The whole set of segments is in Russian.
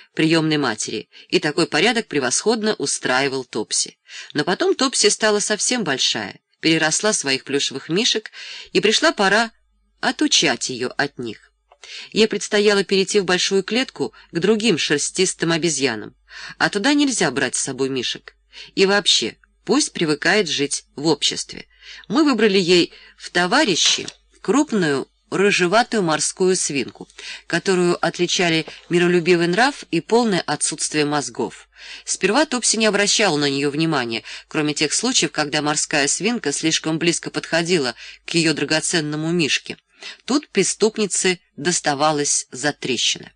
приемной матери, и такой порядок превосходно устраивал Топси. Но потом Топси стала совсем большая, переросла своих плюшевых мишек, и пришла пора отучать ее от них. Ей предстояло перейти в большую клетку к другим шерстистым обезьянам, а туда нельзя брать с собой мишек. И вообще, пусть привыкает жить в обществе. Мы выбрали ей в товарищи крупную рыжеватую морскую свинку, которую отличали миролюбивый нрав и полное отсутствие мозгов. Сперва Топси не обращала на нее внимания, кроме тех случаев, когда морская свинка слишком близко подходила к ее драгоценному мишке. Тут преступнице доставалась затрещина.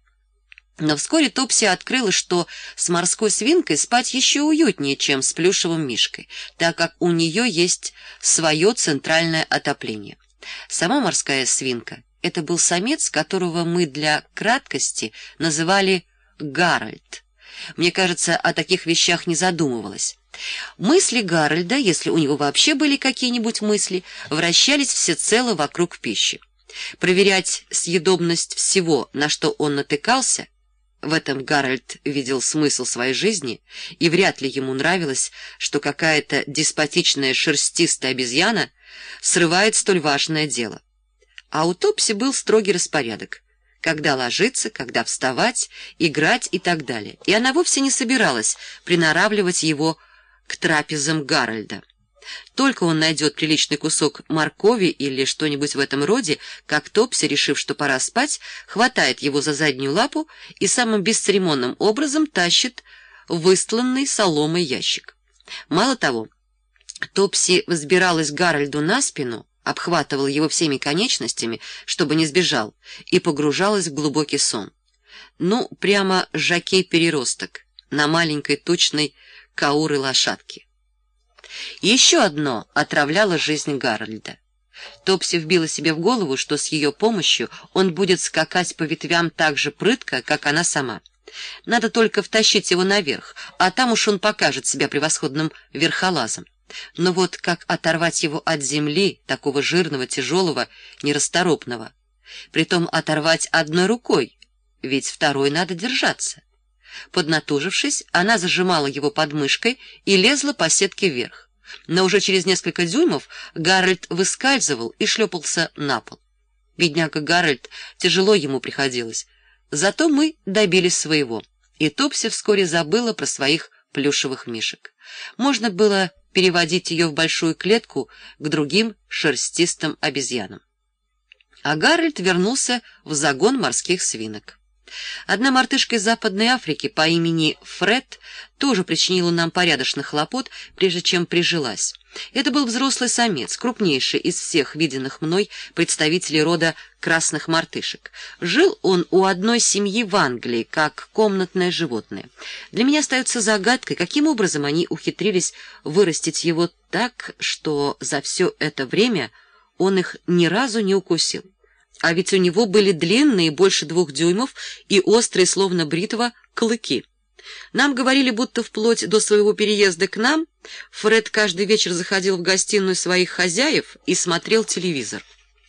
Но вскоре Топси открыла, что с морской свинкой спать еще уютнее, чем с плюшевым мишкой, так как у нее есть свое центральное отопление. Сама морская свинка — это был самец, которого мы для краткости называли Гарольд. Мне кажется, о таких вещах не задумывалась. Мысли Гарольда, если у него вообще были какие-нибудь мысли, вращались всецело вокруг пищи. Проверять съедобность всего, на что он натыкался — в этом Гарольд видел смысл своей жизни, и вряд ли ему нравилось, что какая-то деспотичная шерстистая обезьяна срывает столь важное дело. А у Топси был строгий распорядок: когда ложиться, когда вставать, играть и так далее. И она вовсе не собиралась приноравливать его к трапезам Гарольда. Только он найдет приличный кусок моркови или что-нибудь в этом роде, как Топси, решив, что пора спать, хватает его за заднюю лапу и самым бесцеремонным образом тащит в выстланный соломой ящик. Мало того, Топси взбиралась Гарольду на спину, обхватывала его всеми конечностями, чтобы не сбежал, и погружалась в глубокий сон. Ну, прямо жокей-переросток на маленькой тучной кауры лошадке. Еще одно отравляло жизнь Гарольда. Топси вбила себе в голову, что с ее помощью он будет скакать по ветвям так же прытко, как она сама. Надо только втащить его наверх, а там уж он покажет себя превосходным верхолазом. Но вот как оторвать его от земли, такого жирного, тяжелого, нерасторопного? Притом оторвать одной рукой, ведь второй надо держаться. Поднатужившись, она зажимала его подмышкой и лезла по сетке вверх. Но уже через несколько дюймов Гарольд выскальзывал и шлепался на пол. Бедняга Гарольд, тяжело ему приходилось. Зато мы добились своего, и Топси вскоре забыла про своих плюшевых мишек. Можно было переводить ее в большую клетку к другим шерстистым обезьянам. А Гарольд вернулся в загон морских свинок. Одна мартышка из Западной Африки по имени Фред тоже причинила нам порядочных хлопот, прежде чем прижилась. Это был взрослый самец, крупнейший из всех виденных мной представителей рода красных мартышек. Жил он у одной семьи в Англии, как комнатное животное. Для меня остается загадкой, каким образом они ухитрились вырастить его так, что за все это время он их ни разу не укусил. А ведь у него были длинные, больше 2 дюймов, и острые, словно бритва, клыки. Нам говорили, будто вплоть до своего переезда к нам Фред каждый вечер заходил в гостиную своих хозяев и смотрел телевизор.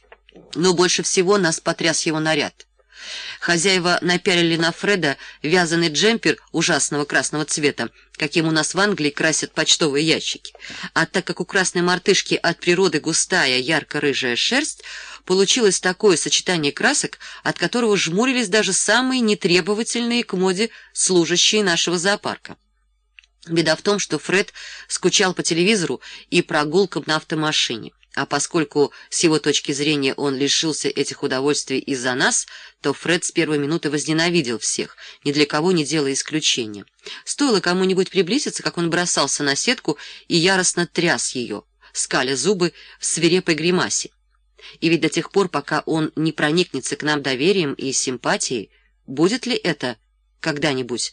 Но больше всего нас потряс его наряд. Хозяева напялили на Фреда вязаный джемпер ужасного красного цвета, каким у нас в Англии красят почтовые ящики. А так как у красной мартышки от природы густая, ярко-рыжая шерсть, получилось такое сочетание красок, от которого жмурились даже самые нетребовательные к моде служащие нашего зоопарка. Беда в том, что Фред скучал по телевизору и прогулкам на автомашине. А поскольку с его точки зрения он лишился этих удовольствий из-за нас, то Фред с первой минуты возненавидел всех, ни для кого не делая исключения. Стоило кому-нибудь приблизиться, как он бросался на сетку и яростно тряс ее, скаля зубы в свирепой гримасе. И ведь до тех пор, пока он не проникнется к нам доверием и симпатией, будет ли это когда-нибудь?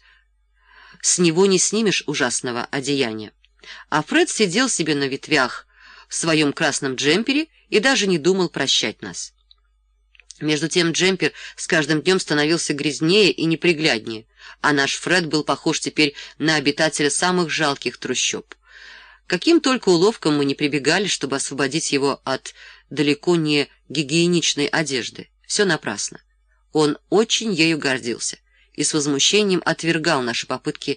С него не снимешь ужасного одеяния. А Фред сидел себе на ветвях в своем красном джемпере и даже не думал прощать нас. Между тем джемпер с каждым днем становился грязнее и непригляднее, а наш Фред был похож теперь на обитателя самых жалких трущоб. Каким только уловкам мы не прибегали, чтобы освободить его от далеко не гигиеничной одежды, все напрасно. Он очень ею гордился и с возмущением отвергал наши попытки